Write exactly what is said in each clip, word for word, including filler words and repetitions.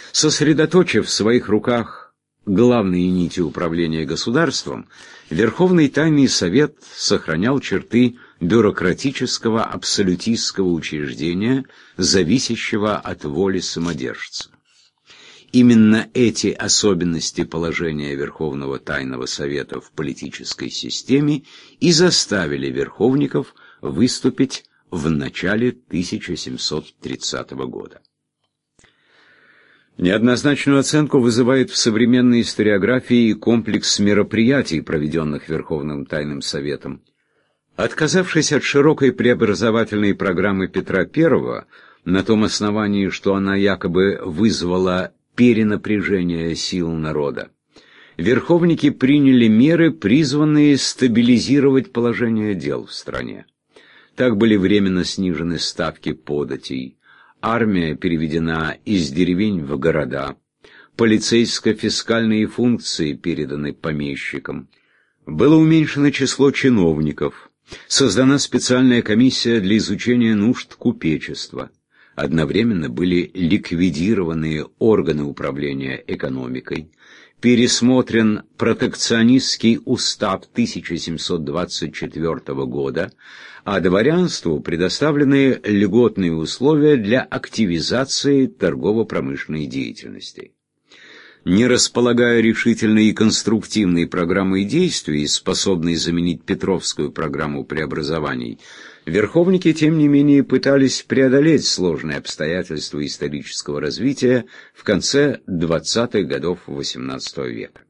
Сосредоточив в своих руках главные нити управления государством, Верховный Тайный Совет сохранял черты бюрократического абсолютистского учреждения, зависящего от воли самодержца. Именно эти особенности положения Верховного Тайного Совета в политической системе и заставили верховников выступить в начале тысяча семьсот тридцатого года. Неоднозначную оценку вызывает в современной историографии комплекс мероприятий, проведенных Верховным Тайным Советом. Отказавшись от широкой преобразовательной программы Петра Первого, на том основании, что она якобы вызвала перенапряжение сил народа, верховники приняли меры, призванные стабилизировать положение дел в стране. Так были временно снижены ставки податей, армия переведена из деревень в города, полицейско-фискальные функции переданы помещикам, было уменьшено число чиновников, создана специальная комиссия для изучения нужд купечества. Одновременно были ликвидированы органы управления экономикой, пересмотрен протекционистский устав тысяча семьсот двадцать четвёртого года, а дворянству предоставлены льготные условия для активизации торгово-промышленной деятельности. Не располагая решительной и конструктивной программой действий, способной заменить Петровскую программу преобразований, верховники, тем не менее, пытались преодолеть сложные обстоятельства исторического развития в конце двадцатых годов восемнадцатого века.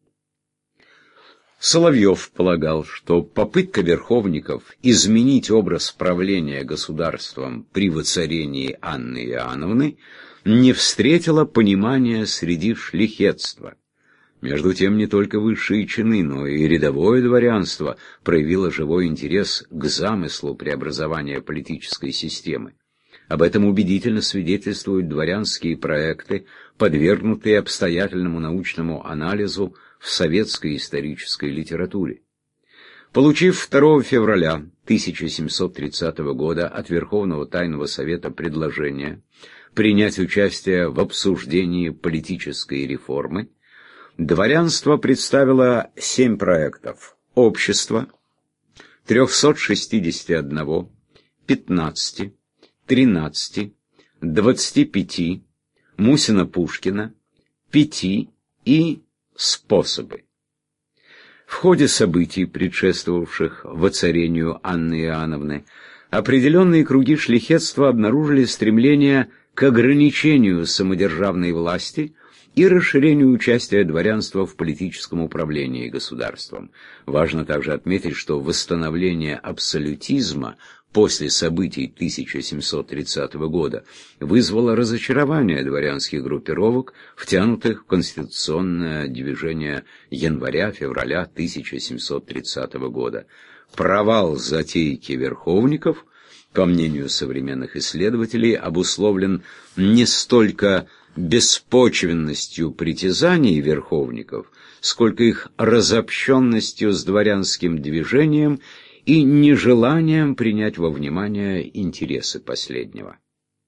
Соловьев полагал, что попытка верховников изменить образ правления государством при воцарении Анны Иоанновны не встретила понимания среди шляхетства. Между тем, не только высшие чины, но и рядовое дворянство проявило живой интерес к замыслу преобразования политической системы. Об этом убедительно свидетельствуют дворянские проекты, подвергнутые обстоятельному научному анализу в советской исторической литературе. Получив второго февраля тысяча семьсот тридцатого года от Верховного Тайного Совета предложение принять участие в обсуждении политической реформы, дворянство представило семь проектов: общество, трёхсот шестидесяти одного, пятнадцати, тринадцати, двадцати пяти, Мусина-Пушкина, пяти и способы. В ходе событий, предшествовавших воцарению Анны Иоанновны, определенные круги шляхетства обнаружили стремление к ограничению самодержавной власти и расширению участия дворянства в политическом управлении государством. Важно также отметить, что восстановление абсолютизма после событий тысяча семьсот тридцатого года вызвало разочарование дворянских группировок, втянутых в конституционное движение января-февраля тысяча семьсот тридцатого года. Провал затейки верховников, по мнению современных исследователей, обусловлен не столько беспочвенностью притязаний верховников, сколько их разобщенностью с дворянским движением и нежеланием принять во внимание интересы последнего.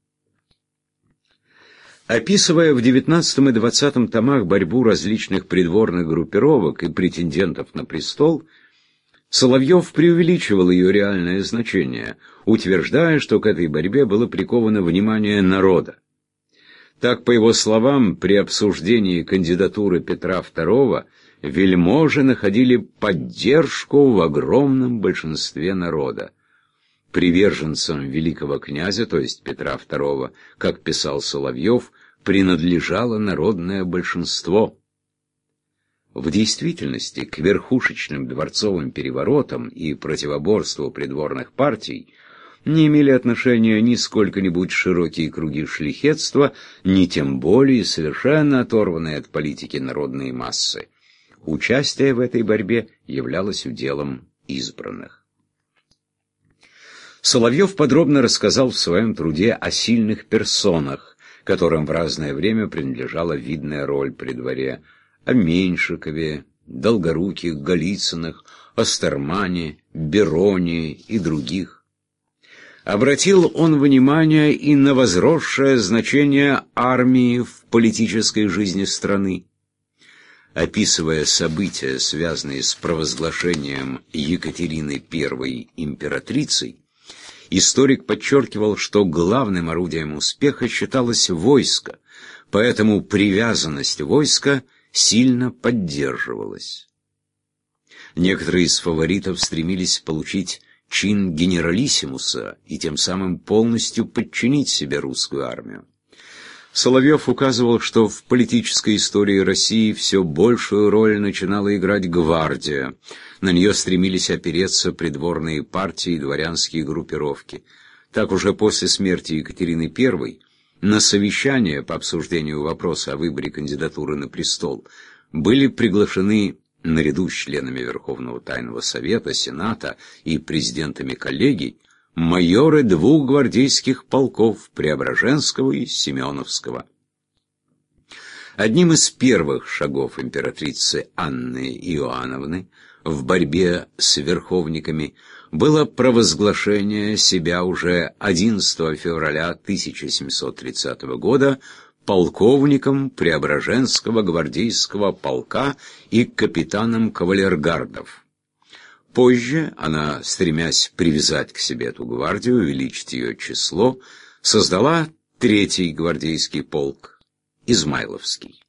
Описывая в девятнадцатом и двадцатом томах борьбу различных придворных группировок и претендентов на престол, Соловьев преувеличивал ее реальное значение, утверждая, что к этой борьбе было приковано внимание народа. Так, по его словам, при обсуждении кандидатуры Петра Второго вельможи находили поддержку в огромном большинстве народа. Приверженцам великого князя, то есть Петра Второго, как писал Соловьев, принадлежало народное большинство. В действительности к верхушечным дворцовым переворотам и противоборству придворных партий не имели отношения ни сколько-нибудь широкие круги шляхетства, ни тем более совершенно оторванные от политики народные массы. Участие в этой борьбе являлось уделом избранных. Соловьев подробно рассказал в своем труде о сильных персонах, которым в разное время принадлежала видная роль при дворе: о Меньшикове, Долгоруких, Голицыных, Остермане, Бероне и других. Обратил он внимание и на возросшее значение армии в политической жизни страны. Описывая события, связанные с провозглашением Екатерины Первой императрицей, историк подчеркивал, что главным орудием успеха считалось войско, поэтому привязанность войска сильно поддерживалась. Некоторые из фаворитов стремились получить чин генералиссимуса и тем самым полностью подчинить себе русскую армию. Соловьев указывал, что в политической истории России все большую роль начинала играть гвардия. На нее стремились опереться придворные партии и дворянские группировки. Так уже после смерти Екатерины Первой на совещание по обсуждению вопроса о выборе кандидатуры на престол были приглашены наряду с членами Верховного Тайного Совета, Сената и президентами коллегий майоры двух гвардейских полков Преображенского и Семеновского. Одним из первых шагов императрицы Анны Иоанновны в борьбе с верховниками было провозглашение себя уже одиннадцатого февраля тысяча семьсот тридцатого года полковником Преображенского гвардейского полка и капитаном кавалергардов. Позже она, стремясь привязать к себе эту гвардию, увеличить ее число, создала третий гвардейский полк, Измайловский.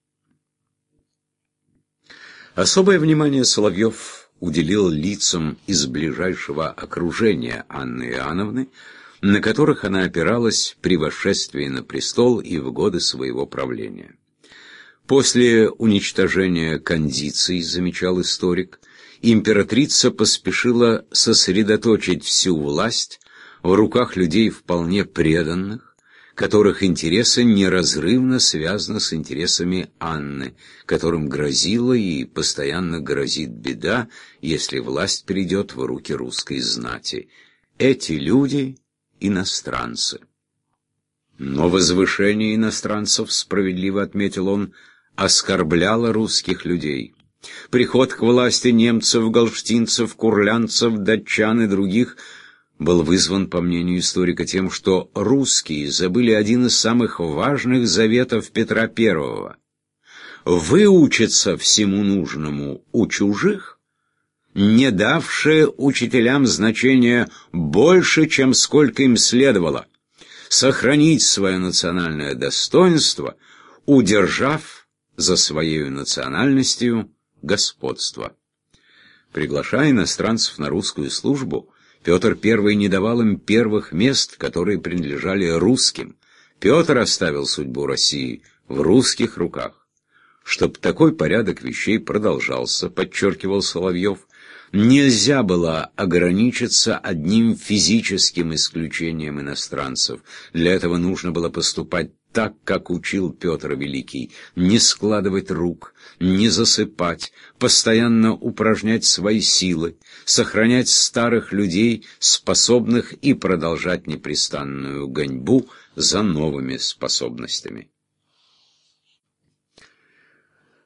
Особое внимание Соловьев уделил лицам из ближайшего окружения Анны Иоанновны, на которых она опиралась при восшествии на престол и в годы своего правления. После уничтожения кондиций, замечал историк, императрица поспешила сосредоточить всю власть в руках людей вполне преданных, которых интересы неразрывно связаны с интересами Анны, которым грозила и постоянно грозит беда, если власть перейдет в руки русской знати. Эти люди — иностранцы. Но возвышение иностранцев, справедливо отметил он, оскорбляло русских людей. Приход к власти немцев, галштинцев, курлянцев, датчан и других был вызван, по мнению историка, тем, что русские забыли один из самых важных заветов Петра Первого — выучиться всему нужному у чужих, не давшие учителям значения больше, чем сколько им следовало, сохранить свое национальное достоинство, удержав за своей национальностью господство. Приглашая иностранцев на русскую службу, Петр Первый не давал им первых мест, которые принадлежали русским. Петр оставил судьбу России в русских руках. Чтоб такой порядок вещей продолжался, подчеркивал Соловьев, нельзя было ограничиться одним физическим исключением иностранцев. Для этого нужно было поступать так, как учил Петр Великий, не складывать рук, не засыпать, постоянно упражнять свои силы, сохранять старых людей, способных и продолжать непрестанную гоньбу за новыми способностями.